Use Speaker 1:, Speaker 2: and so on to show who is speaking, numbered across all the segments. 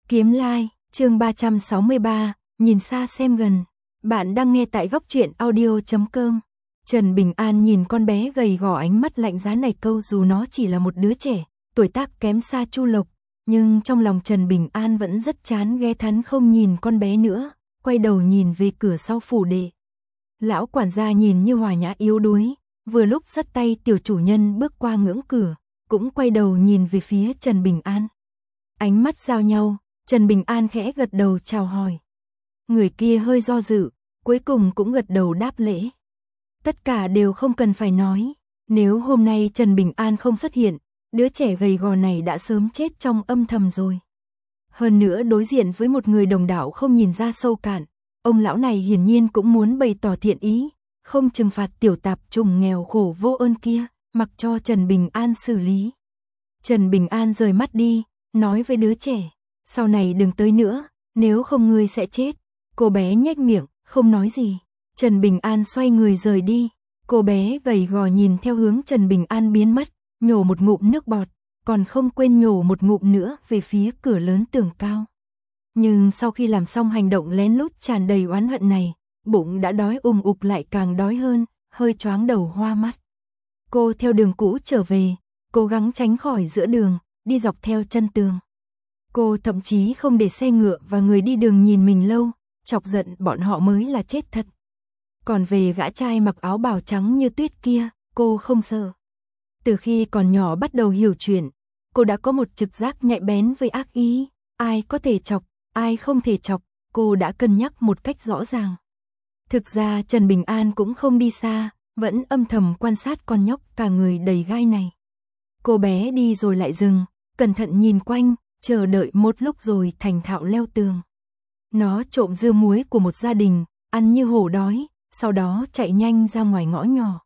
Speaker 1: Kiếm Lai, chương 363, nhìn xa xem gần. Bạn đang nghe tại góc truyện audio.com. Trần Bình An nhìn con bé gầy gò ánh mắt lạnh giá này, câu dù nó chỉ là một đứa trẻ, tuổi tác kém xa Chu Lộc, nhưng trong lòng Trần Bình An vẫn rất chán ghét, hắn không nhìn con bé nữa, quay đầu nhìn về cửa sau phủ đệ. Lão quản gia nhìn như hòa nhã yếu đuối, vừa lúc dắt tay tiểu chủ nhân bước qua ngưỡng cửa, cũng quay đầu nhìn về phía Trần Bình An. Ánh mắt giao nhau, Trần Bình An khẽ gật đầu chào hỏi. Người kia hơi do dự, cuối cùng cũng gật đầu đáp lễ. Tất cả đều không cần phải nói, nếu hôm nay Trần Bình An không xuất hiện, đứa trẻ gầy gò này đã sớm chết trong âm thầm rồi. Hơn nữa đối diện với một người đồng đạo không nhìn ra sâu cạn, ông lão này hiển nhiên cũng muốn bày tỏ thiện ý, không trừng phạt tiểu tạp chủng nghèo khổ vô ơn kia, mặc cho Trần Bình An xử lý. Trần Bình An rời mắt đi, nói với đứa trẻ, sau này đừng tới nữa, nếu không ngươi sẽ chết. Cô bé nhếch miệng, không nói gì. Trần Bình An xoay người rời đi, cô bé gầy gò nhìn theo hướng Trần Bình An biến mất, nhổ một ngụm nước bọt, còn không quên nhổ một ngụm nữa về phía cửa lớn tường cao. Nhưng sau khi làm xong hành động lén lút tràn đầy oán hận này, bụng đã đói ục lại càng đói hơn, hơi choáng đầu hoa mắt. Cô theo đường cũ trở về, cố gắng tránh khỏi giữa đường, đi dọc theo chân tường. Cô thậm chí không để xe ngựa và người đi đường nhìn mình lâu, chọc giận bọn họ mới là chết thật. Còn về gã trai mặc áo bào trắng như tuyết kia, cô không sợ. Từ khi còn nhỏ bắt đầu hiểu chuyện, cô đã có một trực giác nhạy bén với ác ý, ai có thể chọc, ai không thể chọc, cô đã cân nhắc một cách rõ ràng. Thực ra Trần Bình An cũng không đi xa, vẫn âm thầm quan sát con nhóc cả người đầy gai này. Cô bé đi rồi lại dừng, cẩn thận nhìn quanh, chờ đợi một lúc rồi thành thạo leo tường. Nó trộm dưa muối của một gia đình, ăn như hổ đói, sau đó chạy nhanh ra ngoài ngõ nhỏ.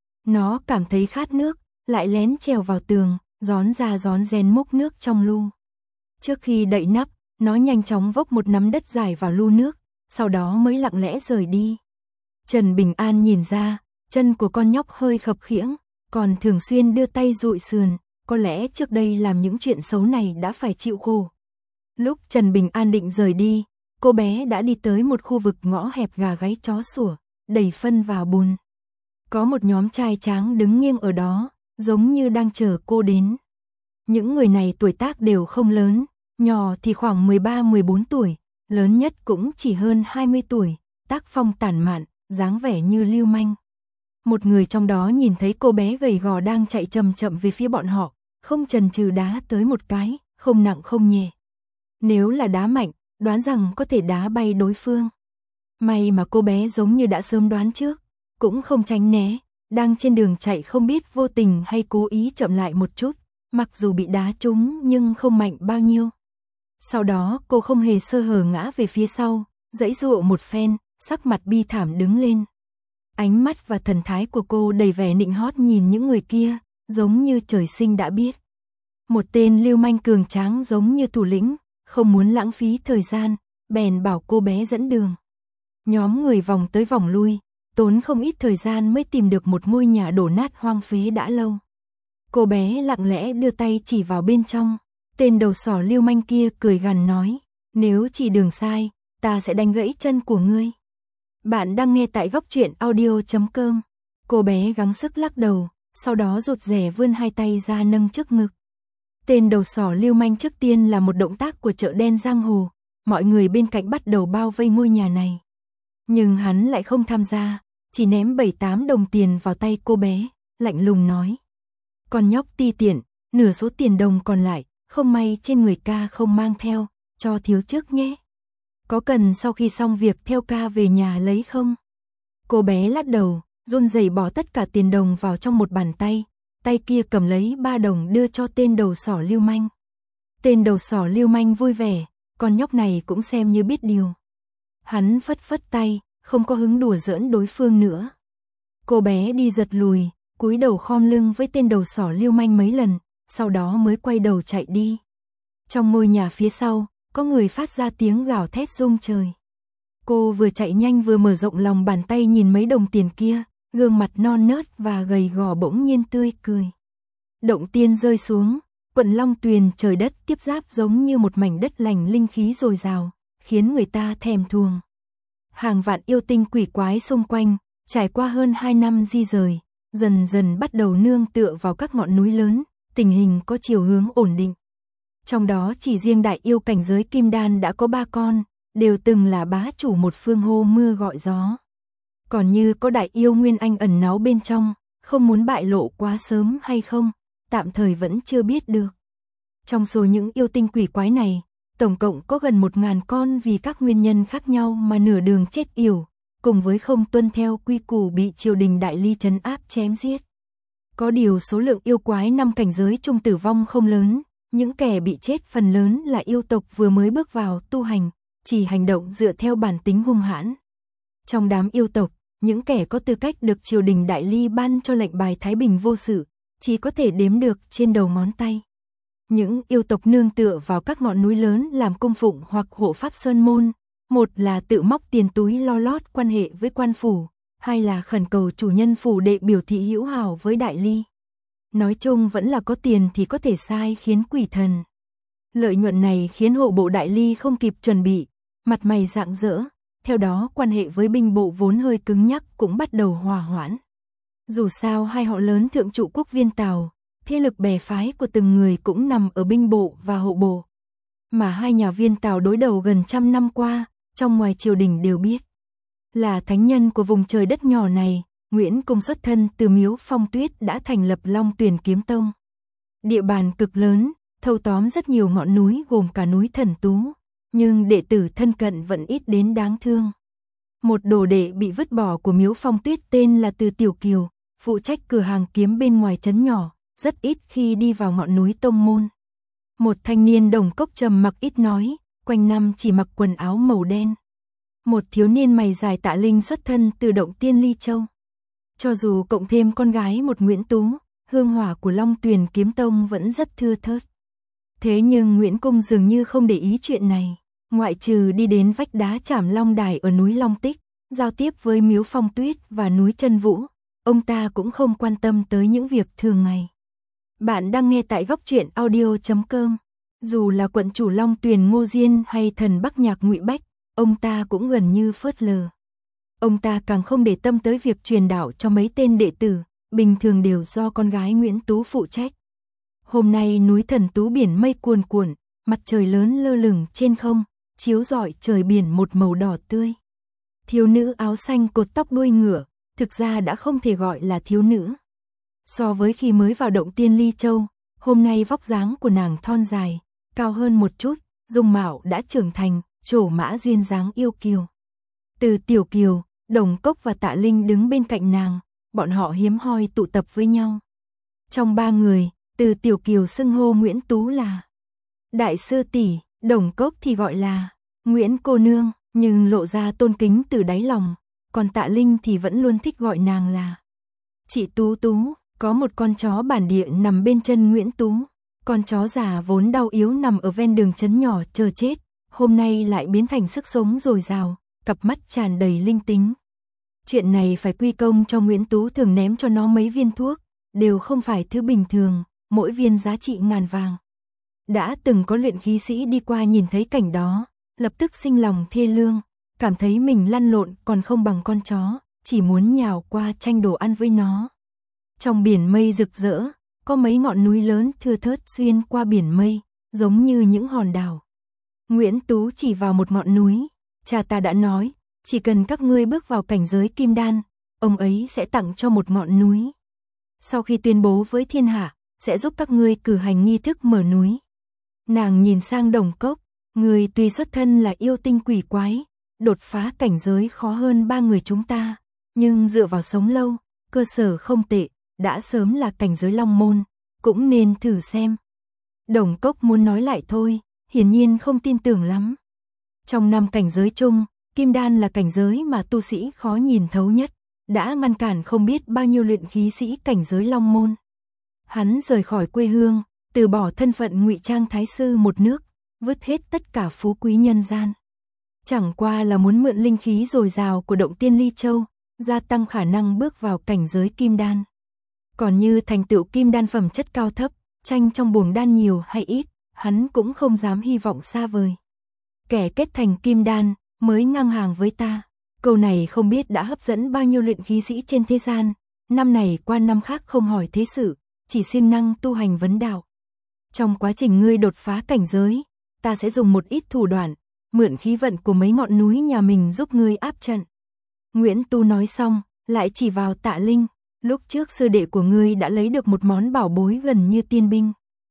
Speaker 1: Nó cảm thấy khát nước, lại lén trèo vào tường, rón ra rón rén múc nước trong lu. Trước khi đậy nắp, nó nhanh chóng vốc một nắm đất dài vào lu nước, sau đó mới lặng lẽ rời đi. Trần Bình An nhìn ra, chân của con nhóc hơi khập khiễng, còn thường xuyên đưa tay dụi sườn, có lẽ trước đây làm những chuyện xấu này đã phải chịu khổ. Lúc Trần Bình An định rời đi, cô bé đã đi tới một khu vực ngõ hẹp gà gáy chó sủa, đầy phân và bùn. Có một nhóm trai tráng đứng nghiêng ở đó, giống như đang chờ cô đến. Những người này tuổi tác đều không lớn, nhỏ thì khoảng 13-14 tuổi, lớn nhất cũng chỉ hơn 20 tuổi, tác phong tản mạn, dáng vẻ như lưu manh. Một người trong đó nhìn thấy cô bé gầy gò đang chạy chậm chậm về phía bọn họ, không chần chừ đá tới một cái, không nặng không nhẹ. Nếu là đá mạnh, đoán rằng có thể đá bay đối phương. May mà cô bé giống như đã sớm đoán trước, cũng không tránh né, đang trên đường chạy không biết vô tình hay cố ý chậm lại một chút, mặc dù bị đá trúng nhưng không mạnh bao nhiêu. Sau đó cô không hề sơ hở ngã về phía sau, giãy giụa một phen, sắc mặt bi thảm đứng lên. Ánh mắt và thần thái của cô đầy vẻ nịnh hót nhìn những người kia, giống như trời sinh đã biết. Một tên lưu manh cường tráng giống như thủ lĩnh, không muốn lãng phí thời gian, bèn bảo cô bé dẫn đường. Nhóm người vòng tới vòng lui, tốn không ít thời gian mới tìm được một ngôi nhà đổ nát hoang phế đã lâu. Cô bé lặng lẽ đưa tay chỉ vào bên trong, tên đầu sỏ lưu manh kia cười gằn nói, nếu chỉ đường sai, ta sẽ đánh gãy chân của ngươi. Bạn đang nghe tại góc truyện audio.com. Cô bé gắng sức lắc đầu, sau đó rụt rè vươn hai tay ra nâng trước ngực. Tên đầu sỏ lưu manh trước tiên là một động tác của chợ đen giang hồ, mọi người bên cạnh bắt đầu bao vây ngôi nhà này. Nhưng hắn lại không tham gia, chỉ ném 7-8 đồng tiền vào tay cô bé, lạnh lùng nói. Con nhóc ti tiện, nửa số tiền đồng còn lại, không may trên người ca không mang theo, cho thiếu trước nhé. Có cần sau khi xong việc theo ca về nhà lấy không? Cô bé lắc đầu, run rẩy bỏ tất cả tiền đồng vào trong một bàn tay, tay kia cầm lấy 3 đồng đưa cho tên đầu sỏ lưu manh. Tên đầu sỏ lưu manh vui vẻ, con nhóc này cũng xem như biết điều. Hắn phất phất tay, không có hứng đùa giỡn đối phương nữa. Cô bé đi giật lùi, cúi đầu khom lưng với tên đầu sỏ lưu manh mấy lần, sau đó mới quay đầu chạy đi. Trong ngôi nhà phía sau, có người phát ra tiếng gào thét rung trời. Cô vừa chạy nhanh vừa mở rộng lòng bàn tay nhìn mấy đồng tiền kia, gương mặt non nớt và gầy gò bỗng nhiên tươi cười. Động tiên rơi xuống, Quận Long Tuyền trời đất tiếp giáp giống như một mảnh đất lành linh khí dồi dào, khiến người ta thèm thuồng. Hàng vạn yêu tinh quỷ quái xung quanh, trải qua hơn 2 năm di rời, dần dần bắt đầu nương tựa vào các ngọn núi lớn, tình hình có chiều hướng ổn định. Trong đó chỉ riêng đại yêu cảnh giới Kim Đan đã có 3 con, đều từng là bá chủ một phương hô mưa gọi gió. Còn như có đại yêu Nguyên Anh ẩn náu bên trong, không muốn bại lộ quá sớm hay không, tạm thời vẫn chưa biết được. Trong số những yêu tinh quỷ quái này, tổng cộng có gần 1000 con vì các nguyên nhân khác nhau mà nửa đường chết yểu, cùng với không tuân theo quy củ bị triều đình Đại Ly trấn áp chém giết. Có điều số lượng yêu quái 5 cảnh giới trung tử vong không lớn, những kẻ bị chết phần lớn là yêu tộc vừa mới bước vào tu hành, chỉ hành động dựa theo bản tính hung hãn. Trong đám yêu tộc, những kẻ có tư cách được triều đình Đại Ly ban cho lệnh bài Thái Bình vô sự, chỉ có thể đếm được trên đầu ngón tay. Những yêu tộc nương tựa vào các ngọn núi lớn làm cung phụng hoặc hộ pháp sơn môn, một là tự móc tiền túi lo lót quan hệ với quan phủ, hai là khẩn cầu chủ nhân phủ đệ biểu thị hữu hảo với Đại Ly. Nói chung vẫn là có tiền thì có thể sai khiến quỷ thần. Lợi nhuận này khiến hộ bộ Đại Ly không kịp chuẩn bị, mặt mày rạng rỡ, theo đó quan hệ với binh bộ vốn hơi cứng nhắc cũng bắt đầu hòa hoãn. Dù sao hai họ lớn thượng trụ quốc Viên Tào, thế lực bè phái của từng người cũng nằm ở binh bộ và hộ bộ. Mà hai nhà Viên Tào đối đầu gần 100 năm qua, trong ngoài triều đình đều biết. Là thánh nhân của vùng trời đất nhỏ này, Nguyễn Cung xuất thân từ Miếu Phong Tuyết đã thành lập Long Tuyền Kiếm Tông. Địa bàn cực lớn, thâu tóm rất nhiều ngọn núi gồm cả núi Thần Tú, nhưng đệ tử thân cận vẫn ít đến đáng thương. Một đồ đệ bị vứt bỏ của Miếu Phong Tuyết tên là Từ Tiểu Kiều, phụ trách cửa hàng kiếm bên ngoài trấn nhỏ, rất ít khi đi vào ngọn núi tông môn. Một thanh niên Đồng Cốc trầm mặc ít nói, quanh năm chỉ mặc quần áo màu đen. Một thiếu niên mày dài Tạ Linh xuất thân từ Động Tiên Ly Châu. Cho dù cộng thêm con gái một Nguyễn Tú, hương hỏa của Long Tuyền Kiếm Tông vẫn rất thưa thớt. Thế nhưng Nguyễn Cung dường như không để ý chuyện này, ngoại trừ đi đến vách đá Trảm Long Đài ở núi Long Tích, giao tiếp với Miếu Phong Tuyết và núi Chân Vũ, ông ta cũng không quan tâm tới những việc thường ngày. Bạn đang nghe tại góc truyện audio.com. Dù là quận chủ Long Tuyền Ngô Diên hay thần Bắc Nhạc Ngụy Bách, ông ta cũng gần như phớt lờ. Ông ta càng không để tâm tới việc truyền đạo cho mấy tên đệ tử, bình thường đều do con gái Nguyễn Tú phụ trách. Hôm nay núi Thần Tú biển mây cuồn cuộn, mặt trời lớn lơ lửng trên không, chiếu rọi trời biển một màu đỏ tươi. Thiếu nữ áo xanh cột tóc đuôi ngựa, thực ra đã không thể gọi là thiếu nữ. So với khi mới vào Động Tiên Ly Châu, hôm nay vóc dáng của nàng thon dài, cao hơn một chút, dung mạo đã trưởng thành, trổ mã duyên dáng yêu kiều. Từ Tiểu Kiều, Đồng Cốc và Tạ Linh đứng bên cạnh nàng, bọn họ hiếm hoi tụ tập với nhau. Trong 3 người, Từ Tiểu Kiều xưng hô Nguyễn Tú là đại sư tỷ, Đồng Cốc thì gọi là Nguyễn cô nương, nhưng lộ ra tôn kính từ đáy lòng, còn Tạ Linh thì vẫn luôn thích gọi nàng là chị Tú Tú. Có một con chó bản địa nằm bên chân Nguyễn Tú, con chó già vốn đau yếu nằm ở ven đường trấn nhỏ chờ chết, hôm nay lại biến thành sức sống dồi dào, cặp mắt tràn đầy linh tính. Chuyện này phải quy công cho Nguyễn Tú thường ném cho nó mấy viên thuốc, đều không phải thứ bình thường, mỗi viên giá trị ngàn vàng. Đã từng có luyện khí sĩ đi qua nhìn thấy cảnh đó, lập tức sinh lòng thê lương, cảm thấy mình lăn lộn còn không bằng con chó, chỉ muốn nhào qua tranh đồ ăn với nó. Trong biển mây rực rỡ, có mấy ngọn núi lớn thưa thớt xuyên qua biển mây, giống như những hòn đảo. Nguyễn Tú chỉ vào một ngọn núi, cha ta đã nói, chỉ cần các ngươi bước vào cảnh giới Kim Đan, ông ấy sẽ tặng cho một ngọn núi. Sau khi tuyên bố với thiên hạ, sẽ giúp các ngươi cử hành nghi thức mở núi. Nàng nhìn sang Đồng Cốc, người tuy xuất thân là yêu tinh quỷ quái, đột phá cảnh giới khó hơn 3 người chúng ta, nhưng dựa vào sống lâu, cơ sở không tệ, đã sớm là cảnh giới Long Môn, cũng nên thử xem. Đồng Cốc muốn nói lại thôi, hiển nhiên không tin tưởng lắm. Trong 5 cảnh giới chung, Kim Đan là cảnh giới mà tu sĩ khó nhìn thấu nhất, đã ngăn cản không biết bao nhiêu luyện khí sĩ cảnh giới Long Môn. Hắn rời khỏi quê hương, từ bỏ thân phận ngụy trang thái sư một nước, vứt hết tất cả phú quý nhân gian. Chẳng qua là muốn mượn linh khí dồi dào của Động Tiên Ly Châu, gia tăng khả năng bước vào cảnh giới Kim Đan. Còn như thành tựu Kim Đan phẩm chất cao thấp, Tranh trong buồng đan nhiều hay ít, hắn cũng không dám hy vọng xa vời. Kẻ kết thành kim đan, mới ngang hàng với ta. Câu này không biết đã hấp dẫn bao nhiêu luyện khí sĩ trên thế gian, năm này qua năm khác không hỏi thế sự, chỉ siêng năng tu hành vấn đạo. Trong quá trình ngươi đột phá cảnh giới, ta sẽ dùng một ít thủ đoạn, mượn khí vận của mấy ngọn núi nhà mình giúp ngươi áp trận. Nguyễn Tu nói xong, lại chỉ vào Tạ Linh, lúc trước sư đệ của ngươi đã lấy được một món bảo bối gần như tiên binh.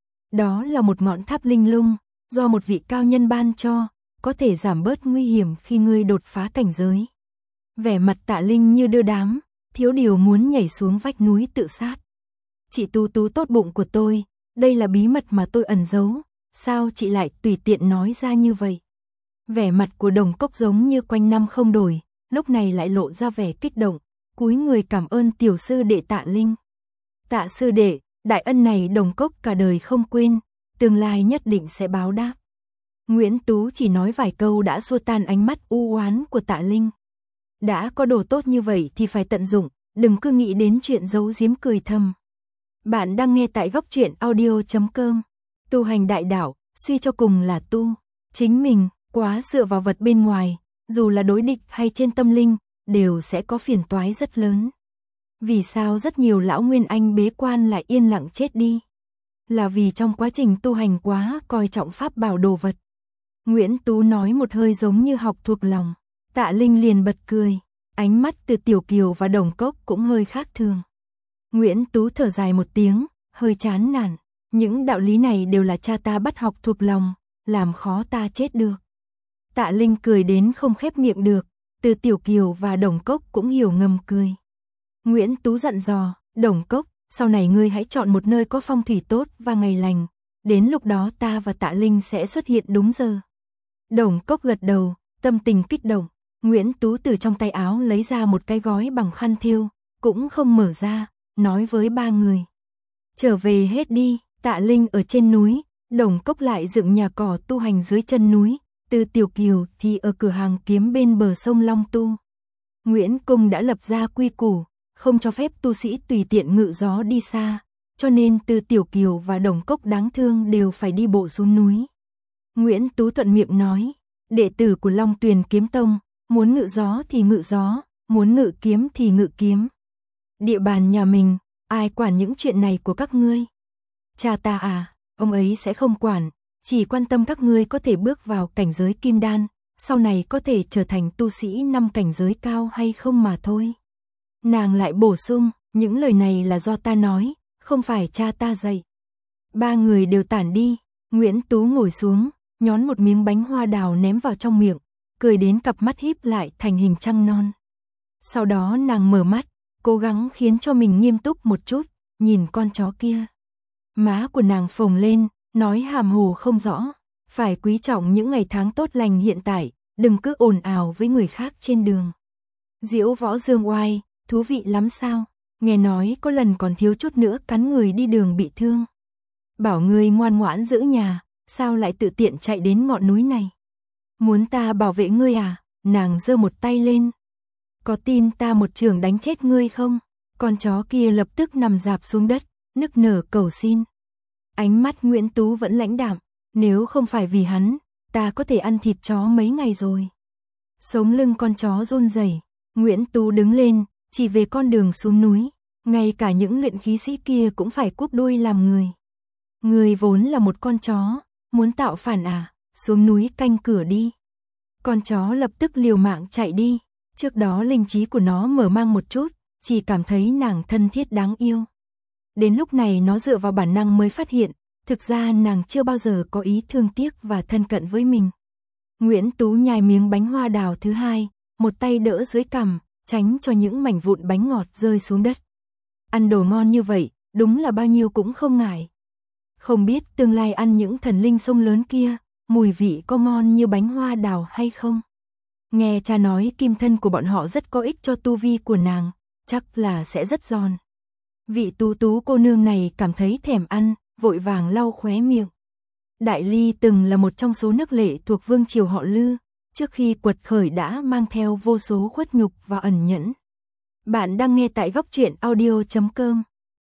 Speaker 1: Đó là một ngọn tháp linh lung, do một vị cao nhân ban cho, có thể giảm bớt nguy hiểm khi ngươi đột phá cảnh giới. Vẻ mặt Tạ Linh như đưa đám, thiếu điều muốn nhảy xuống vách núi tự sát. Chị Tú Tú tốt bụng của tôi, đây là bí mật mà tôi ẩn giấu, sao chị lại tùy tiện nói ra như vậy? Vẻ mặt của Đồng Cốc giống như quanh năm không đổi, lúc này lại lộ ra vẻ kích động, cúi người cảm ơn tiểu sư đệ Tạ Linh. Tạ sư đệ, đại ân này Đồng Cốc cả đời không quên, tương lai nhất định sẽ báo đáp. Nguyễn Tú chỉ nói vài câu đã xua tan ánh mắt u oán của Tạ Linh. Đã có đồ tốt như vậy thì phải tận dụng, đừng cứ nghĩ đến chuyện giấu giếm cười thầm. Bạn đang nghe tại góc truyện audio.com. Tu hành đại đạo, suy cho cùng là tu chính mình, quá dựa vào vật bên ngoài, dù là đối địch hay trên tâm linh, đều sẽ có phiền toái rất lớn. Vì sao rất nhiều lão nguyên anh bế quan lại yên lặng chết đi? Là vì trong quá trình tu hành quá coi trọng pháp bảo đồ vật. Nguyễn Tú nói một hơi giống như học thuộc lòng. Tạ Linh liền bật cười, ánh mắt từ Tiểu Kiều và Đồng Cốc cũng hơi khác thường. Nguyễn Tú thở dài một tiếng, hơi chán nản, những đạo lý này đều là cha ta bắt học thuộc lòng, làm khó ta chết được. Tạ Linh cười đến không khép miệng được, từ Tiểu Kiều và Đồng Cốc cũng hiểu ngầm cười. Nguyễn Tú dặn dò, Đồng Cốc, sau này ngươi hãy chọn một nơi có phong thủy tốt và ngày lành, đến lúc đó ta và Tạ Linh sẽ xuất hiện đúng giờ. Đồng Cốc gật đầu, tâm tình kích động. Nguyễn Tú từ trong tay áo lấy ra một cái gói bằng khăn thêu, cũng không mở ra, nói với ba người. Trở về hết đi, Tạ Linh ở trên núi, Đồng Cốc lại dựng nhà cỏ tu hành dưới chân núi, từ Tiểu Kiều thì ở cửa hàng kiếm bên bờ sông Long Tu. Nguyễn Cung đã lập ra quy củ, không cho phép tu sĩ tùy tiện ngự gió đi xa, cho nên từ Tiểu Kiều và Đồng Cốc đáng thương đều phải đi bộ xuống núi. Nguyễn Tú thuận miệng nói, đệ tử của Long Tuyền Kiếm Tông, muốn ngự gió thì ngự gió, muốn ngự kiếm thì ngự kiếm. Địa bàn nhà mình, ai quản những chuyện này của các ngươi? Cha ta à, ông ấy sẽ không quản, chỉ quan tâm các ngươi có thể bước vào cảnh giới kim đan, sau này có thể trở thành tu sĩ 5 cảnh giới cao hay không mà thôi. Nàng lại bổ sung, những lời này là do ta nói, không phải cha ta dạy. Ba người đều tản đi, Nguyễn Tú ngồi xuống, nhón một miếng bánh hoa đào ném vào trong miệng, cười đến cặp mắt híp lại thành hình trăng non. Sau đó nàng mở mắt, cố gắng khiến cho mình nghiêm túc một chút, nhìn con chó kia. Má của nàng phồng lên, nói hàm hồ không rõ, phải quý trọng những ngày tháng tốt lành hiện tại, đừng cứ ồn ào với người khác trên đường. Diễu Võ Dương Oai, thú vị lắm sao? Nghe nói có lần còn thiếu chút nữa cắn người đi đường bị thương. Bảo ngươi ngoan ngoãn giữ nhà, sao lại tự tiện chạy đến ngọn núi này? Muốn ta bảo vệ ngươi à? Nàng giơ một tay lên. Có tin ta một chưởng đánh chết ngươi không? Con chó kia lập tức nằm rạp xuống đất, nức nở cầu xin. Ánh mắt Nguyễn Tú vẫn lãnh đạm, nếu không phải vì hắn, ta có thể ăn thịt chó mấy ngày rồi. Sống lưng con chó run rẩy, Nguyễn Tú đứng lên, chỉ về con đường xuống núi, ngay cả những luyện khí sĩ kia cũng phải cúp đuôi làm người. Người vốn là một con chó, muốn tạo phản à, xuống núi canh cửa đi. Con chó lập tức liều mạng chạy đi, trước đó linh trí của nó mở mang một chút, chỉ cảm thấy nàng thân thiết đáng yêu. Đến lúc này nó dựa vào bản năng mới phát hiện, thực ra nàng chưa bao giờ có ý thương tiếc và thân cận với mình. Nguyễn Tú nhai miếng bánh hoa đào thứ hai, một tay đỡ dưới cằm, tránh cho những mảnh vụn bánh ngọt rơi xuống đất. Ăn đồ ngon như vậy, đúng là bao nhiêu cũng không ngại. Không biết tương lai ăn những thần linh sông lớn kia, mùi vị có ngon như bánh hoa đào hay không? Nghe cha nói kim thân của bọn họ rất có ích cho tu vi của nàng, chắc là sẽ rất giòn. Vị Tú Tú cô nương này cảm thấy thèm ăn, vội vàng lau khóe miệng. Đại Ly từng là một trong số nước lệ thuộc vương triều họ Lư, trước khi quật khởi đã mang theo vô số khuất nhục và ẩn nhẫn. Bạn đang nghe tại góc truyện audio.com.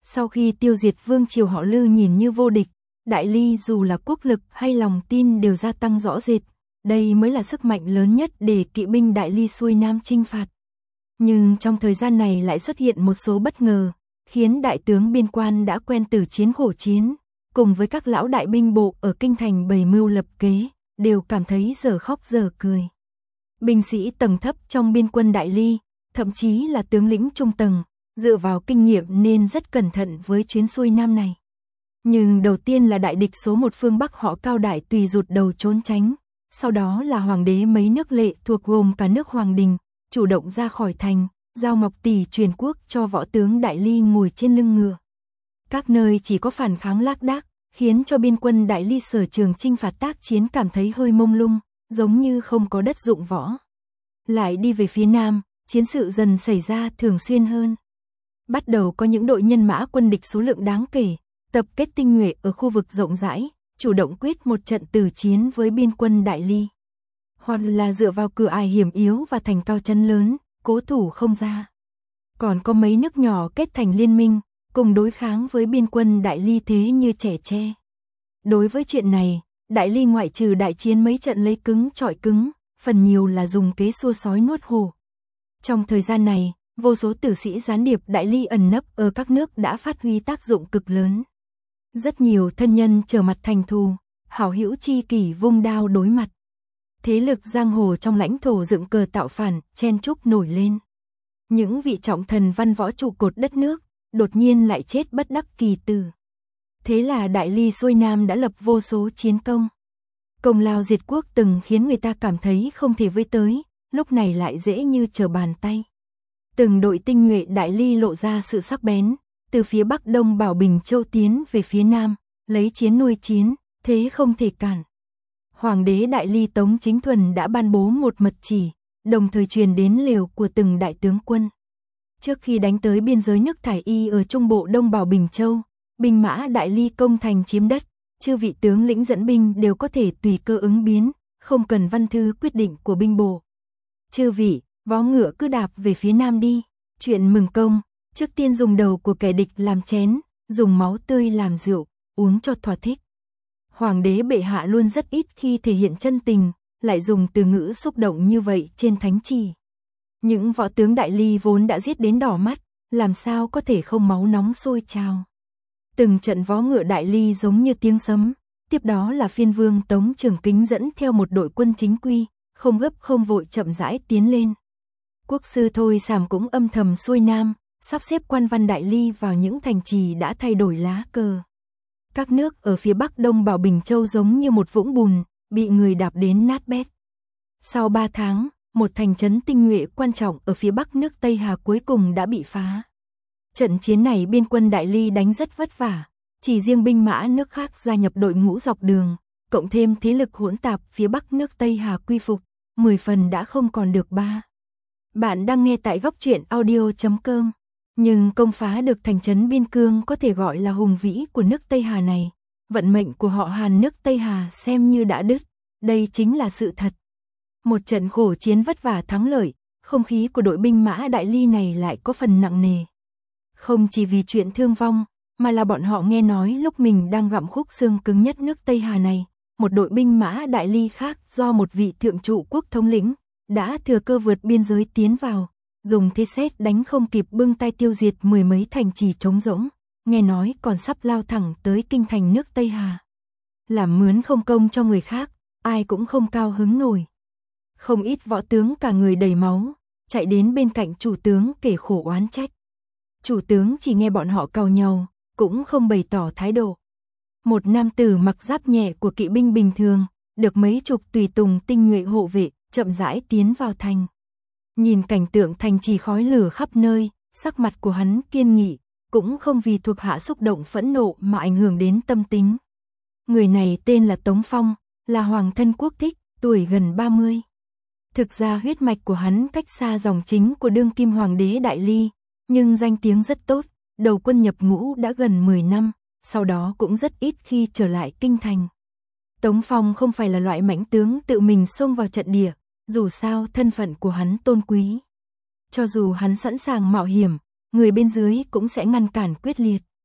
Speaker 1: Sau khi tiêu diệt vương triều họ Lư nhìn như vô địch, Đại Ly dù là quốc lực hay lòng tin đều gia tăng rõ rệt, đây mới là sức mạnh lớn nhất để kỵ binh Đại Ly xuôi nam chinh phạt. Nhưng trong thời gian này lại xuất hiện một số bất ngờ, khiến đại tướng biên quan đã quen từ chiến khổ chiến, cùng với các lão đại binh bộ ở kinh thành bày mưu lập kế, đều cảm thấy dở khóc dở cười. Binh sĩ tầng thấp trong biên quân Đại Ly, thậm chí là tướng lĩnh trung tầng, dựa vào kinh nghiệm nên rất cẩn thận với chuyến xuôi nam này. Nhưng đầu tiên là đại địch số một phương Bắc họ Cao Đại Tùy rụt đầu trốn tránh, sau đó là hoàng đế mấy nước lệ thuộc gồm cả nước Hoàng Đình, chủ động ra khỏi thành, giao Ngọc Tỷ truyền quốc cho võ tướng Đại Ly ngồi trên lưng ngựa. Các nơi chỉ có phản kháng lác đác, khiến cho biên quân Đại Ly sở trường chinh phạt tác chiến cảm thấy hơi mông lung, giống như không có đất dụng võ. Lại đi về phía nam, chiến sự dần xảy ra thường xuyên hơn. Bắt đầu có những đội nhân mã quân địch số lượng đáng kể, tập kết tinh nhuệ ở khu vực rộng rãi, chủ động quyết một trận tử chiến với biên quân Đại Ly. Hoặc là dựa vào cửa ải hiểm yếu và thành cao trấn lớn, cố thủ không ra. Còn có mấy nước nhỏ kết thành liên minh, cùng đối kháng với biên quân Đại Ly thế như trẻ tre. Đối với chuyện này, Đại Ly ngoại trừ đại chiến mấy trận lấy cứng chọi cứng, phần nhiều là dùng kế xua sói nuốt hổ. Trong thời gian này, vô số tử sĩ gián điệp Đại Ly ẩn nấp ở các nước đã phát huy tác dụng cực lớn. Rất nhiều thân nhân trở mặt thành thù, hảo hữu chi kỷ vung đao đối mặt. Thế lực giang hồ trong lãnh thổ dựng cờ tạo phản, chen chúc nổi lên. Những vị trọng thần văn võ trụ cột đất nước, đột nhiên lại chết bất đắc kỳ tử. Thế là Đại Ly xuôi nam đã lập vô số chiến công. Công lao diệt quốc từng khiến người ta cảm thấy không thể với tới, lúc này lại dễ như trở bàn tay. Từng đội tinh nhuệ Đại Ly lộ ra sự sắc bén, từ phía Bắc Đông Bảo Bình Châu tiến về phía Nam, lấy chiến nuôi chiến, thế không thể cản. Hoàng đế Đại Ly Tống Chính Thuần đã ban bố một mật chỉ, đồng thời truyền đến lều của từng đại tướng quân. Trước khi đánh tới biên giới nước Thải Y ở trung bộ Đông Bảo Bình Châu, binh mã Đại Ly công thành chiếm đất, chư vị tướng lĩnh dẫn binh đều có thể tùy cơ ứng biến, không cần văn thư quyết định của binh bộ. Chư vị, vó ngựa cứ đạp về phía Nam đi, chuyện mừng công, trước tiên dùng đầu của kẻ địch làm chén, dùng máu tươi làm rượu, uống cho thỏa thích. Hoàng đế bệ hạ luôn rất ít khi thể hiện chân tình, lại dùng từ ngữ xúc động như vậy trên thánh chỉ. Những võ tướng Đại Ly vốn đã giết đến đỏ mắt, làm sao có thể không máu nóng sôi trào. Từng trận vó ngựa Đại Ly giống như tiếng sấm, tiếp đó là phiên vương Tống Trường Kính dẫn theo một đội quân chính quy, không gấp không vội chậm rãi tiến lên. Quốc sư Thôi Sàm cũng âm thầm xuôi nam, sắp xếp quan văn Đại Ly vào những thành trì đã thay đổi lá cờ. Các nước ở phía Bắc Đông Bảo Bình Châu giống như một vũng bùn, bị người đạp đến nát bét. Sau 3 tháng, một thành trấn tinh nhuệ quan trọng ở phía Bắc nước Tây Hà cuối cùng đã bị phá. Trận chiến này biên quân Đại Ly đánh rất vất vả, chỉ riêng binh mã nước khác gia nhập đội ngũ dọc đường, cộng thêm thế lực hỗn tạp phía Bắc nước Tây Hà quy phục, 10 phần đã không còn được 3. Bạn đang nghe tại góc truyện audio.com. Nhưng công phá được thành trấn biên cương có thể gọi là hùng vĩ của nước Tây Hà này, vận mệnh của họ Hàn nước Tây Hà xem như đã đứt, đây chính là sự thật. Một trận khổ chiến vất vả thắng lợi, không khí của đội binh mã Đại Ly này lại có phần nặng nề. Không chỉ vì chuyện thương vong, mà là bọn họ nghe nói lúc mình đang gặm khúc xương cứng nhất nước Tây Hà này, một đội binh mã Đại Ly khác do một vị thượng trụ quốc thống lĩnh, đã thừa cơ vượt biên giới tiến vào, dùng thế sét đánh không kịp bưng tay tiêu diệt 10 mấy thành trì trống rỗng, nghe nói còn sắp lao thẳng tới kinh thành nước Tây Hà. Làm mướn không công cho người khác, ai cũng không cao hứng nổi. Không ít võ tướng cả người đầy máu, chạy đến bên cạnh chủ tướng kể khổ oán trách. Chủ tướng chỉ nghe bọn họ càu nhau, cũng không bày tỏ thái độ. Một nam tử mặc giáp nhẹ của kỵ binh bình thường, được mấy chục tùy tùng tinh nhuệ hộ vệ, chậm rãi tiến vào thành. Nhìn cảnh tượng thành trì khói lửa khắp nơi, sắc mặt của hắn kiên nghị, cũng không vì thuộc hạ xúc động phẫn nộ mà ảnh hưởng đến tâm tính. Người này tên là Tống Phong, là hoàng thân quốc thích, tuổi gần 30. Thực ra huyết mạch của hắn cách xa dòng chính của đương kim hoàng đế Đại Ly, nhưng danh tiếng rất tốt, đầu quân nhập ngũ đã gần 10 năm, sau đó cũng rất ít khi trở lại kinh thành. Tống Phong không phải là loại mãnh tướng tự mình xông vào trận địa, dù sao thân phận của hắn tôn quý. Cho dù hắn sẵn sàng mạo hiểm, người bên dưới cũng sẽ ngăn cản quyết liệt.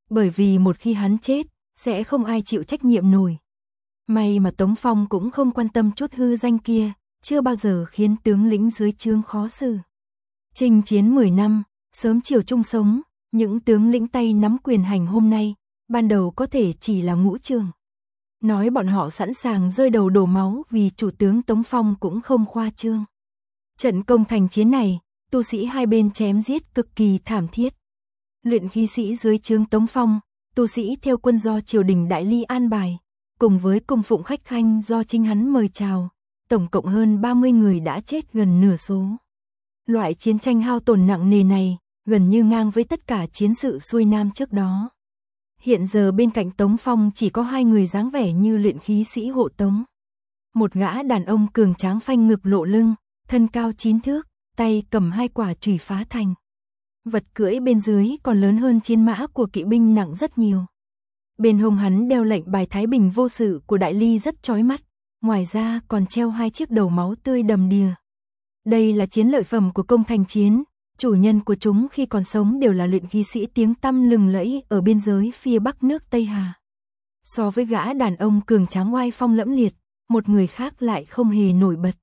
Speaker 1: Bởi vì một khi hắn chết, sẽ không ai chịu trách nhiệm nổi. May mà Tống Phong cũng không quan tâm chút hư danh kia, chưa bao giờ khiến tướng lĩnh dưới trướng khó xử. Chinh chiến 10 năm, sớm chiều chung sống, những tướng lĩnh tay nắm quyền hành hôm nay, ban đầu có thể chỉ là ngũ trường. Nói bọn họ sẵn sàng rơi đầu đổ máu vì chủ tướng Tống Phong cũng không khoa trương. Trận công thành chiến này, tu sĩ hai bên chém giết cực kỳ thảm thiết. Luyện khí sĩ dưới trướng Tống Phong, tu sĩ theo quân do triều đình Đại Ly an bài, cùng với cung phụng khách khanh do chính hắn mời chào, tổng cộng hơn 30 người đã chết gần nửa số. Loại chiến tranh hao tổn nặng nề này, gần như ngang với tất cả chiến sự xuôi nam trước đó. Hiện giờ bên cạnh Tống Phong chỉ có 2 người dáng vẻ như luyện khí sĩ hộ tống. Một gã đàn ông cường tráng phanh ngực lộ lưng, thân cao 9 thước, tay cầm 2 quả chùy phá thành. Vật cưỡi bên dưới còn lớn hơn chiến mã của kỵ binh nặng rất nhiều. Bên hông hắn đeo lệnh bài Thái Bình vô sự của Đại Ly rất chói mắt, ngoài ra còn treo 2 chiếc đầu máu tươi đầm đìa. Đây là chiến lợi phẩm của công thành chiến, chủ nhân của chúng khi còn sống đều là luyện khí sĩ tiếng tăm lừng lẫy ở biên giới phía bắc nước Tây Hà. So với gã đàn ông cường tráng oai phong lẫm liệt, một người khác lại không hề nổi bật.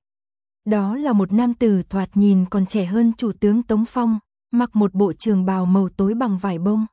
Speaker 1: Đó là một nam tử thoạt nhìn còn trẻ hơn chủ tướng Tống Phong, mặc một bộ trường bào màu tối bằng vải bông.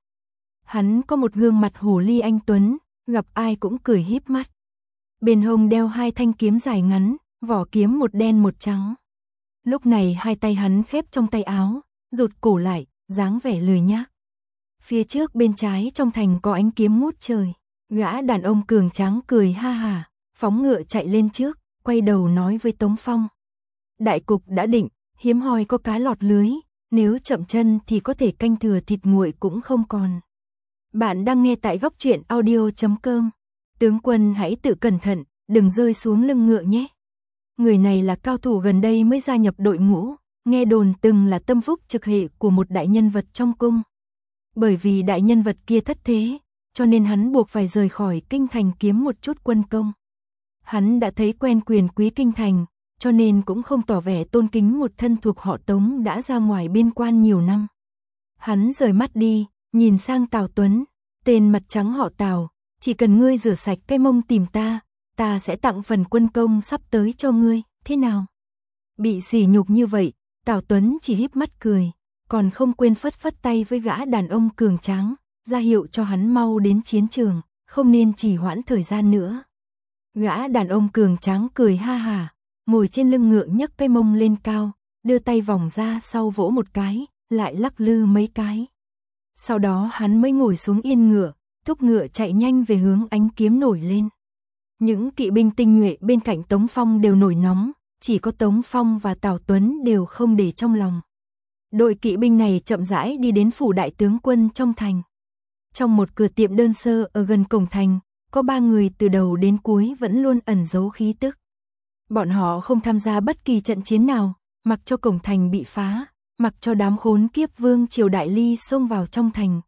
Speaker 1: Hắn có một gương mặt hồ ly anh tuấn, gặp ai cũng cười híp mắt. Bên hông đeo 2 thanh kiếm dài ngắn, vỏ kiếm một đen một trắng. Lúc này 2 tay hắn khép trong tay áo, rụt cổ lại, dáng vẻ lười nhác. Phía trước bên trái trong thành có ánh kiếm ngút trời. Gã đàn ông cường tráng cười ha hả, phóng ngựa chạy lên trước, quay đầu nói với Tống Phong. Đại cục đã định, hiếm hoi có cá lọt lưới, nếu chậm chân thì có thể canh thừa thịt nguội cũng không còn. Bạn đang nghe tại góc truyện audio.com. Tướng quân hãy tự cẩn thận, đừng rơi xuống lưng ngựa nhé. Người này là cao thủ gần đây mới gia nhập đội ngũ, nghe đồn từng là tâm phúc trực hệ của một đại nhân vật trong cung. Bởi vì đại nhân vật kia thất thế, cho nên hắn buộc phải rời khỏi kinh thành kiếm một chút quân công. Hắn đã thấy quen quyền quý kinh thành, cho nên cũng không tỏ vẻ tôn kính một thân thuộc họ Tống đã ra ngoài biên quan nhiều năm. Hắn rời mắt đi, nhìn sang Tào Tuấn, tên mặt trắng họ Tào, chỉ cần ngươi rửa sạch cái mông tìm ta, ta sẽ tặng phần quân công sắp tới cho ngươi, thế nào? Bị sỉ nhục như vậy, Tào Tuấn chỉ híp mắt cười, còn không quên phất phất tay với gã đàn ông cường tráng, ra hiệu cho hắn mau đến chiến trường, không nên trì hoãn thời gian nữa. Gã đàn ông cường tráng cười ha hả, ngồi trên lưng ngựa nhấc cái mông lên cao, đưa tay vòng ra sau vỗ một cái, lại lắc lư mấy cái. Sau đó hắn mới ngồi xuống yên ngựa, thúc ngựa chạy nhanh về hướng ánh kiếm nổi lên. Những kỵ binh tinh nhuệ bên cạnh Tống Phong đều nổi nóng, chỉ có Tống Phong và Tào Tuấn đều không để trong lòng. Đội kỵ binh này chậm rãi đi đến phủ đại tướng quân trong thành. Trong một cửa tiệm đơn sơ ở gần cổng thành, có 3 người từ đầu đến cuối vẫn luôn ẩn giấu khí tức. Bọn họ không tham gia bất kỳ trận chiến nào, mặc cho cổng thành bị phá, mặc cho đám khốn kiếp vương triều Đại Ly xông vào trong thành,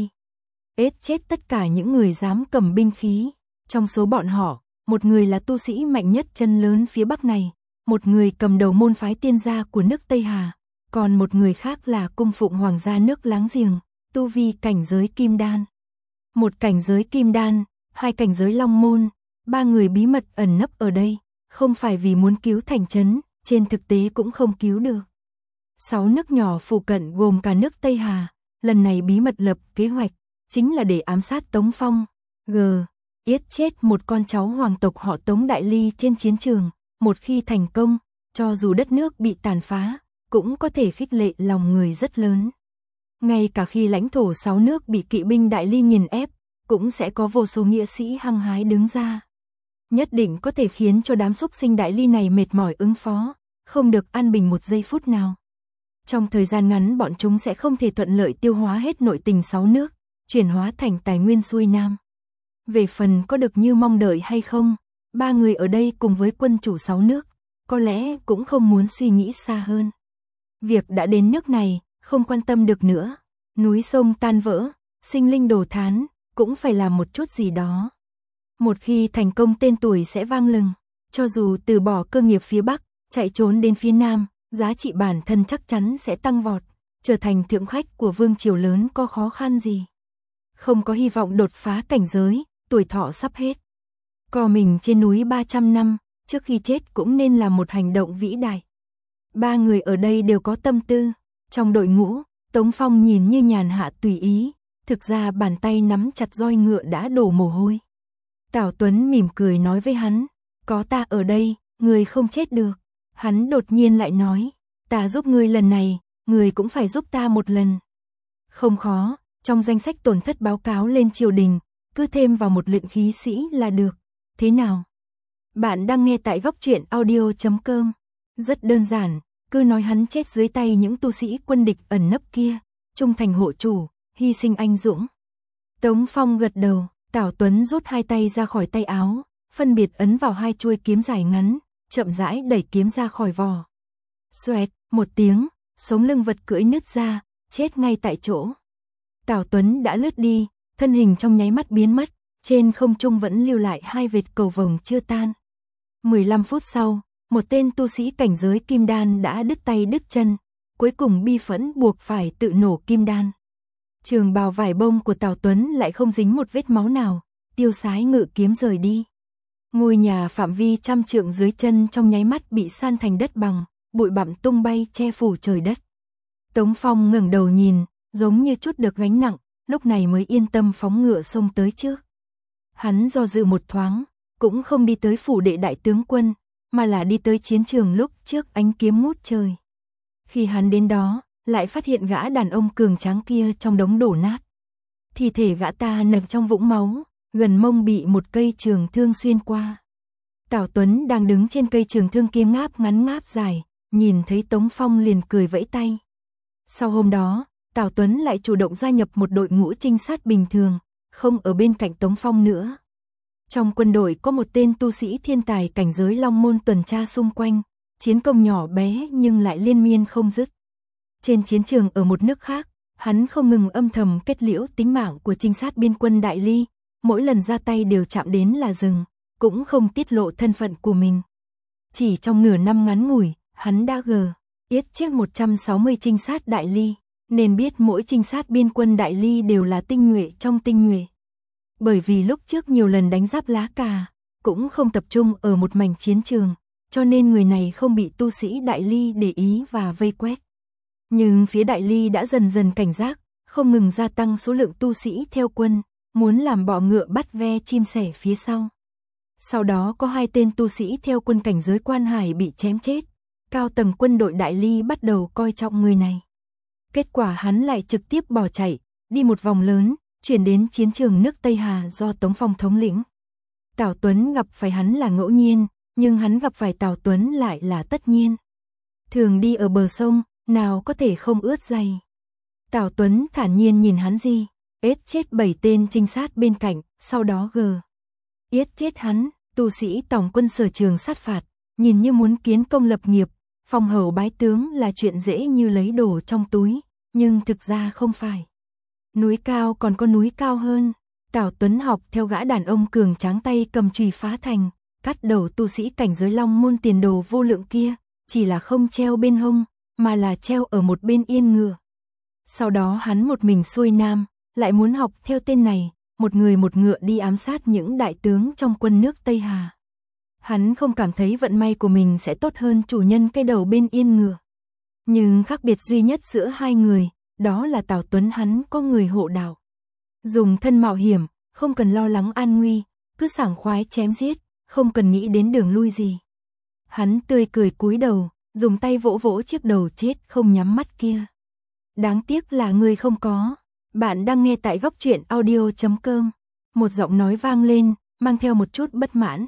Speaker 1: ết chết tất cả những người dám cầm binh khí. Trong số bọn họ, một người là tu sĩ mạnh nhất chân lớn phía bắc này, một người cầm đầu môn phái tiên gia của nước Tây Hà, còn một người khác là cung phụng hoàng gia nước láng giềng, tu vi cảnh giới kim đan. Một cảnh giới kim đan, 2 cảnh giới long môn, 3 người bí mật ẩn nấp ở đây, không phải vì muốn cứu thành trấn, trên thực tế cũng không cứu được. 6 nước nhỏ phụ cận gồm cả nước Tây Hà, lần này bí mật lập kế hoạch, chính là để ám sát Tống Phong, giết chết một con cháu hoàng tộc họ Tống Đại Ly trên chiến trường. Một khi thành công, cho dù đất nước bị tàn phá, cũng có thể khích lệ lòng người rất lớn. Ngay cả khi lãnh thổ 6 nước bị kỵ binh Đại Ly nghiền ép, cũng sẽ có vô số nghĩa sĩ hăng hái đứng ra. Nhất định có thể khiến cho đám súc sinh Đại Ly này mệt mỏi ứng phó, không được an bình một giây phút nào. Trong thời gian ngắn bọn chúng sẽ không thể thuận lợi tiêu hóa hết nội tình 6 nước, chuyển hóa thành tài nguyên xuôi nam. Về phần có được như mong đợi hay không, 3 người ở đây cùng với quân chủ 6 nước, có lẽ cũng không muốn suy nghĩ xa hơn. Việc đã đến nước này, không quan tâm được nữa. Núi sông tan vỡ, sinh linh đổ thán, cũng phải làm một chút gì đó. Một khi thành công tên tuổi sẽ vang lừng, cho dù từ bỏ cơ nghiệp phía Bắc, chạy trốn đến phía Nam, giá trị bản thân chắc chắn sẽ tăng vọt, trở thành thượng khách của vương triều lớn có khó khăn gì. không có hy vọng đột phá cảnh giới, tuổi thọ sắp hết. Co mình trên núi 300 năm, trước khi chết cũng nên là một hành động vĩ đại. Ba người ở đây đều có tâm tư. Trong đội ngũ, Tống Phong nhìn như nhàn hạ tùy ý, thực ra bàn tay nắm chặt roi ngựa đã đổ mồ hôi. Tào Tuấn mỉm cười nói với hắn, có ta ở đây, người không chết được. Hắn đột nhiên lại nói, ta giúp ngươi lần này, người cũng phải giúp ta một lần. Không khó, trong danh sách tổn thất báo cáo lên triều đình, cứ thêm vào một luyện khí sĩ là được. Thế nào? Bạn đang nghe tại goctruyện.audio.com. Rất đơn giản, cứ nói hắn chết dưới tay những tu sĩ quân địch ẩn nấp kia, trung thành hộ chủ, hy sinh anh dũng. Tống Phong gật đầu, Tào Tuấn rút hai tay ra khỏi tay áo, phân biệt ấn vào hai chuôi kiếm dài ngắn, chậm rãi đẩy kiếm ra khỏi vỏ. Xoẹt, một tiếng, sống lưng vật cưỡi nứt ra, chết ngay tại chỗ. Tào Tuấn đã lướt đi, thân hình trong nháy mắt biến mất, trên không trung vẫn lưu lại hai vệt cầu vồng chưa tan. 15 phút sau, một tên tu sĩ cảnh giới kim đan đã đứt tay đứt chân, cuối cùng bi phẫn buộc phải tự nổ kim đan. Trường bào vải bông của Tào Tuấn lại không dính một vết máu nào, tiêu sái ngự kiếm rời đi. Ngôi nhà phạm vi trăm trượng dưới chân trong nháy mắt bị san thành đất bằng, bụi bặm tung bay che phủ trời đất. Tống Phong ngẩng đầu nhìn, giống như trút được gánh nặng, lúc này mới yên tâm phóng ngựa xông tới trước. Hắn do dự một thoáng, cũng không đi tới phủ đệ đại tướng quân, mà là đi tới chiến trường lúc trước ánh kiếm ngút trời. Khi hắn đến đó, lại phát hiện gã đàn ông cường tráng kia trong đống đổ nát. Thi thể gã ta nằm trong vũng máu, gần mông bị một cây trường thương xuyên qua. Tào Tuấn đang đứng trên cây trường thương kia ngáp ngắn ngáp dài, nhìn thấy Tống Phong liền cười vẫy tay. Sau hôm đó, Tào Tuấn lại chủ động gia nhập một đội ngũ trinh sát bình thường, không ở bên cạnh Tống Phong nữa. Trong quân đội có một tên tu sĩ thiên tài cảnh giới Long Môn tuần tra xung quanh, chiến công nhỏ bé nhưng lại liên miên không dứt. Trên chiến trường ở một nước khác, hắn không ngừng âm thầm kết liễu tính mạng của trinh sát biên quân Đại Ly, mỗi lần ra tay đều chạm đến là rừng, cũng không tiết lộ thân phận của mình. Chỉ trong nửa năm ngắn ngủi, hắn đã yết chết 160 trinh sát Đại Ly, nên biết mỗi trinh sát biên quân Đại Ly đều là tinh nhuệ trong tinh nhuệ. Bởi vì lúc trước nhiều lần đánh giáp lá cà, cũng không tập trung ở một mảnh chiến trường, cho nên người này không bị tu sĩ Đại Ly để ý và vây quét. Nhưng phía Đại Ly đã dần dần cảnh giác, không ngừng gia tăng số lượng tu sĩ theo quân, muốn làm bọ ngựa bắt ve chim sẻ phía sau. Sau đó có hai tên tu sĩ theo quân cảnh giới Quan Hải bị chém chết, cao tầng quân đội Đại Ly bắt đầu coi trọng người này. Kết quả hắn lại trực tiếp bỏ chạy, đi một vòng lớn, chuyển đến chiến trường nước Tây Hà do Tống Phong thống lĩnh. Tào Tuấn gặp phải hắn là ngẫu nhiên, nhưng hắn gặp phải Tào Tuấn lại là tất nhiên. Thường đi ở bờ sông, nào có thể không ướt giày. Tào Tuấn thản nhiên nhìn hắn yết chết 7 tên trinh sát bên cạnh, sau đó yết chết hắn. Tu sĩ tổng quân sở trường sát phạt, nhìn như muốn kiến công lập nghiệp, phong hầu bái tướng là chuyện dễ như lấy đồ trong túi, nhưng thực ra không phải. Núi cao còn có núi cao hơn. Tào Tuấn học theo gã đàn ông cường tráng tay cầm chùy phá thành, cắt đầu tu sĩ cảnh giới Long Môn tiền đồ vô lượng kia, chỉ là không treo bên hông, mà là treo ở một bên yên ngựa. Sau đó hắn một mình xuôi nam, lại muốn học theo tên này, một người một ngựa đi ám sát những đại tướng trong quân nước Tây Hà. Hắn không cảm thấy vận may của mình sẽ tốt hơn chủ nhân cái đầu bên yên ngựa. Nhưng khác biệt duy nhất giữa hai người, đó là Tào Tuấn hắn có người hộ đạo. Dùng thân mạo hiểm, không cần lo lắng an nguy, cứ sảng khoái chém giết, không cần nghĩ đến đường lui gì. Hắn tươi cười cúi đầu, dùng tay vỗ vỗ chiếc đầu chết không nhắm mắt kia. Đáng tiếc là người không có. Bạn đang nghe tại goctruyện.audio.com. Một giọng nói vang lên, mang theo một chút bất mãn.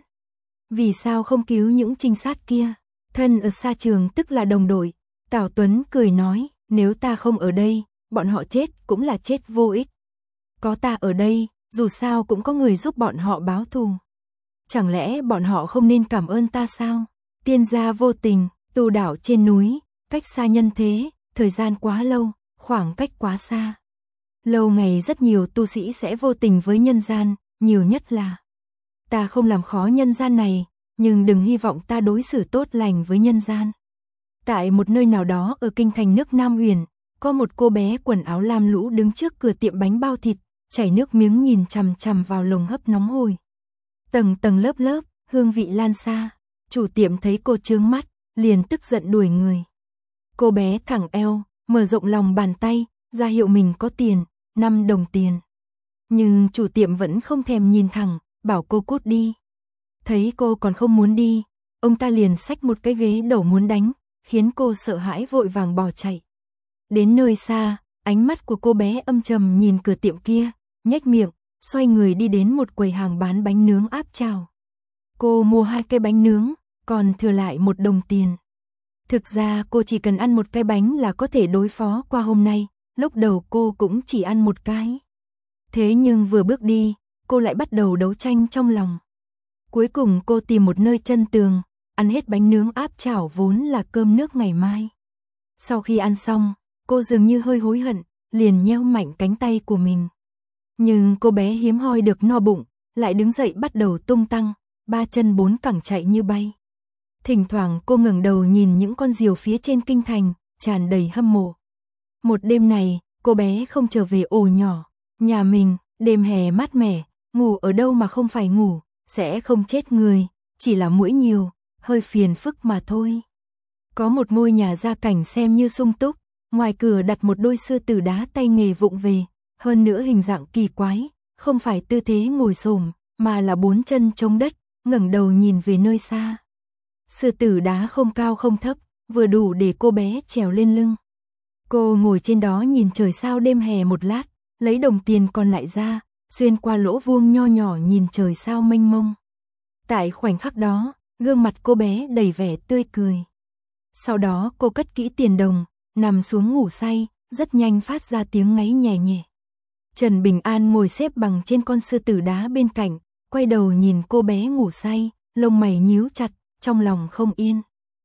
Speaker 1: Vì sao không cứu những trinh sát kia? Thân ở xa trường tức là đồng đội. Tào Tuấn cười nói, nếu ta không ở đây, bọn họ chết cũng là chết vô ích. Có ta ở đây, dù sao cũng có người giúp bọn họ báo thù. Chẳng lẽ bọn họ không nên cảm ơn ta sao? Tiên gia vô tình, tu đảo trên núi, cách xa nhân thế, thời gian quá lâu, khoảng cách quá xa. Lâu ngày rất nhiều tu sĩ sẽ vô tình với nhân gian, nhiều nhất là ta không làm khó nhân gian này, nhưng đừng hy vọng ta đối xử tốt lành với nhân gian. Tại một nơi nào đó ở kinh thành nước Nam Huyền, có một cô bé quần áo lam lũ đứng trước cửa tiệm bánh bao thịt, chảy nước miếng nhìn chằm chằm vào lồng hấp nóng hổi. Tầng tầng lớp lớp, hương vị lan xa. Chủ tiệm thấy cô trướng mắt, liền tức giận đuổi người. Cô bé thẳng eo, mở rộng lòng bàn tay, ra hiệu mình có tiền, 5 đồng tiền. Nhưng chủ tiệm vẫn không thèm nhìn thẳng, bảo cô cút đi. Thấy cô còn không muốn đi, ông ta liền xách một cái ghế đẩu muốn đánh, khiến cô sợ hãi vội vàng bỏ chạy. Đến nơi xa, ánh mắt của cô bé âm trầm nhìn cửa tiệm kia, nhếch miệng, xoay người đi đến một quầy hàng bán bánh nướng áp chảo. Cô mua 2 cái bánh nướng, còn thừa lại 1 đồng tiền. Thực ra cô chỉ cần ăn 1 cái bánh là có thể đối phó qua hôm nay, lúc đầu cô cũng chỉ ăn 1 cái. Thế nhưng vừa bước đi, cô lại bắt đầu đấu tranh trong lòng. Cuối cùng cô tìm một nơi chân tường, ăn hết bánh nướng áp chảo vốn là cơm nước ngày mai. Sau khi ăn xong, cô dường như hơi hối hận, liền nheo mạnh cánh tay của mình. Nhưng cô bé hiếm hoi được no bụng, lại đứng dậy bắt đầu tung tăng, 3 chân 4 cẳng chạy như bay. Thỉnh thoảng cô ngẩng đầu nhìn những con diều phía trên kinh thành, tràn đầy hâm mộ. Một đêm này, cô bé không trở về ổ nhỏ, nhà mình, đêm hè mát mẻ, ngủ ở đâu mà không phải ngủ, sẽ không chết người, chỉ là muỗi nhiều, hơi phiền phức mà thôi. Có một ngôi nhà gia cảnh xem như sung túc, ngoài cửa đặt một đôi sư tử đá tay nghề vụng về, hơn nữa hình dạng kỳ quái, không phải tư thế ngồi xổm, mà là 4 chân chống đất, ngẩng đầu nhìn về nơi xa. Sư tử đá không cao không thấp, vừa đủ để cô bé trèo lên lưng. Cô ngồi trên đó nhìn trời sao đêm hè một lát, lấy đồng tiền còn lại ra, xuyên qua lỗ vuông nho nhỏ nhìn trời sao mênh mông. Tại khoảnh khắc đó, gương mặt cô bé đầy vẻ tươi cười. Sau đó cô cất kỹ tiền đồng, nằm xuống ngủ say, rất nhanh phát ra tiếng ngáy nhẹ nhẹ. Trần Bình An ngồi xếp bằng trên con sư tử đá bên cạnh, quay đầu nhìn cô bé ngủ say, lông mày nhíu chặt, trong lòng không yên.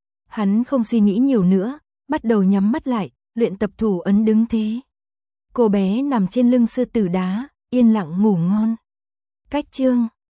Speaker 1: Hắn không suy nghĩ nhiều nữa, bắt đầu nhắm mắt lại, luyện tập thủ ấn đứng thế. Cô bé nằm trên lưng sư tử đá, yên lặng ngủ ngon. Cách chương